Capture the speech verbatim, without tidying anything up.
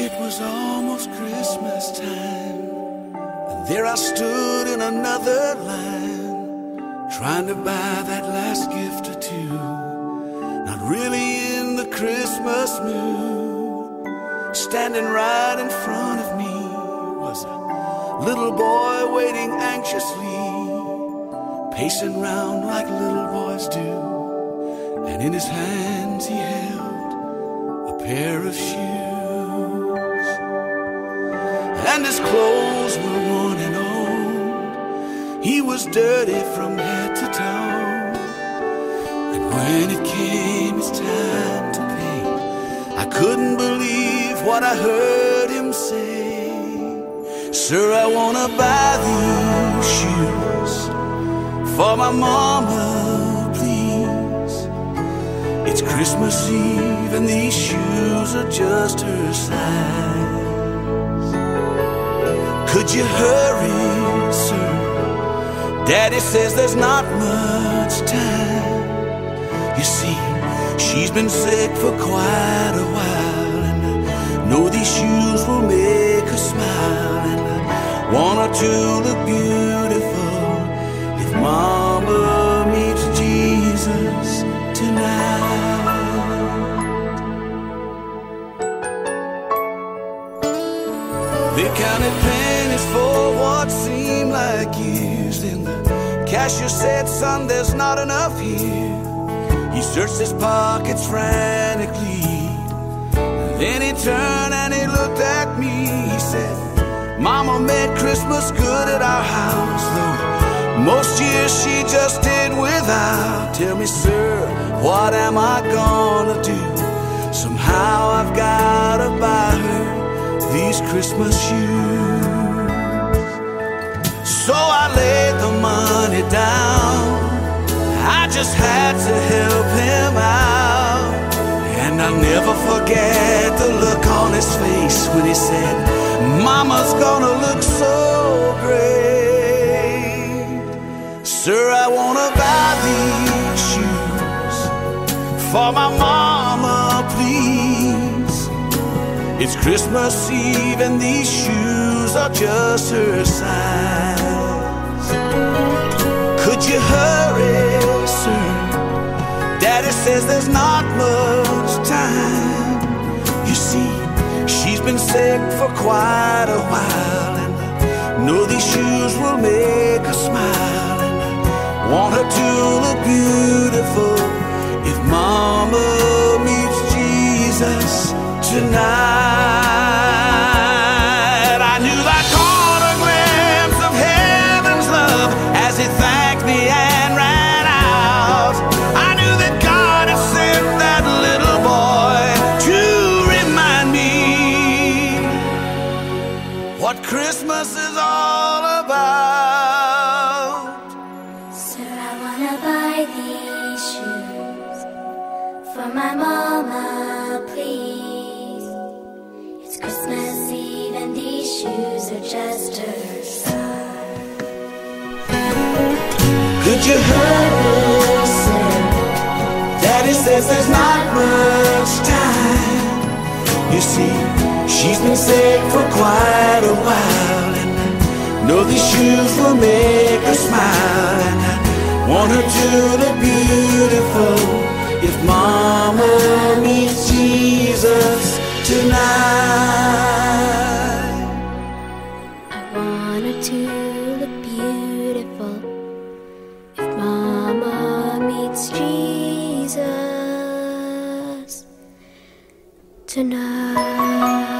It was almost Christmas time, and there I stood in another line, trying to buy that last gift or two. Not really in the Christmas mood. Standing right in front of me was a little boy waiting anxiously, pacing round like little boys do, and in his hands he held a pair of shoes. And his clothes were worn and old, he was dirty from head to toe. And when it came his time to pay, I couldn't believe what I heard him say. Sir, I wanna buy these shoes for my mama, please. It's Christmas Eve and these shoes are just her size. Could you hurry, sir? Daddy says there's not much time. You see, she's been sick for quite a while, and I know these shoes will make her smile, and I want her to look beautiful if Mama meets Jesus tonight. They counted pennies for what seemed like years, and the cashier said, son, there's not enough here. He searched his pockets frantically, then he turned and he looked at me. He said, Mama made Christmas good at our house, though most years she just did without. Tell me, sir, what am I gonna do? Somehow I've gotta buy her these Christmas shoes. So I laid the money down, I just had to help him out. And I'll never forget the look on his face when he said, Mama's gonna look so great. Sir, I wanna buy these shoes for my mama, please. It's Christmas Eve and these shoes are just her size. Could you hurry, sir? Daddy says there's not much time. You see, she's been sick for quite a while, and I know these shoes will make her smile, and I want her to look beautiful if Mama meets Jesus tonight. I knew I caught a glimpse of heaven's love as he thanked me and ran out. I knew that God had sent that little boy to remind me what Christmas is all about. Sir, I wanna buy these shoes for my mama, please. It's Christmas Eve and these shoes are just her size. Could you hurry, sir? Daddy says there's not much time. You see, she's been sick for quite a while, and I know these shoes will make her smile, and I want her to look beautiful if Mama meets Jesus tonight. I want her to look beautiful if Mama meets Jesus tonight.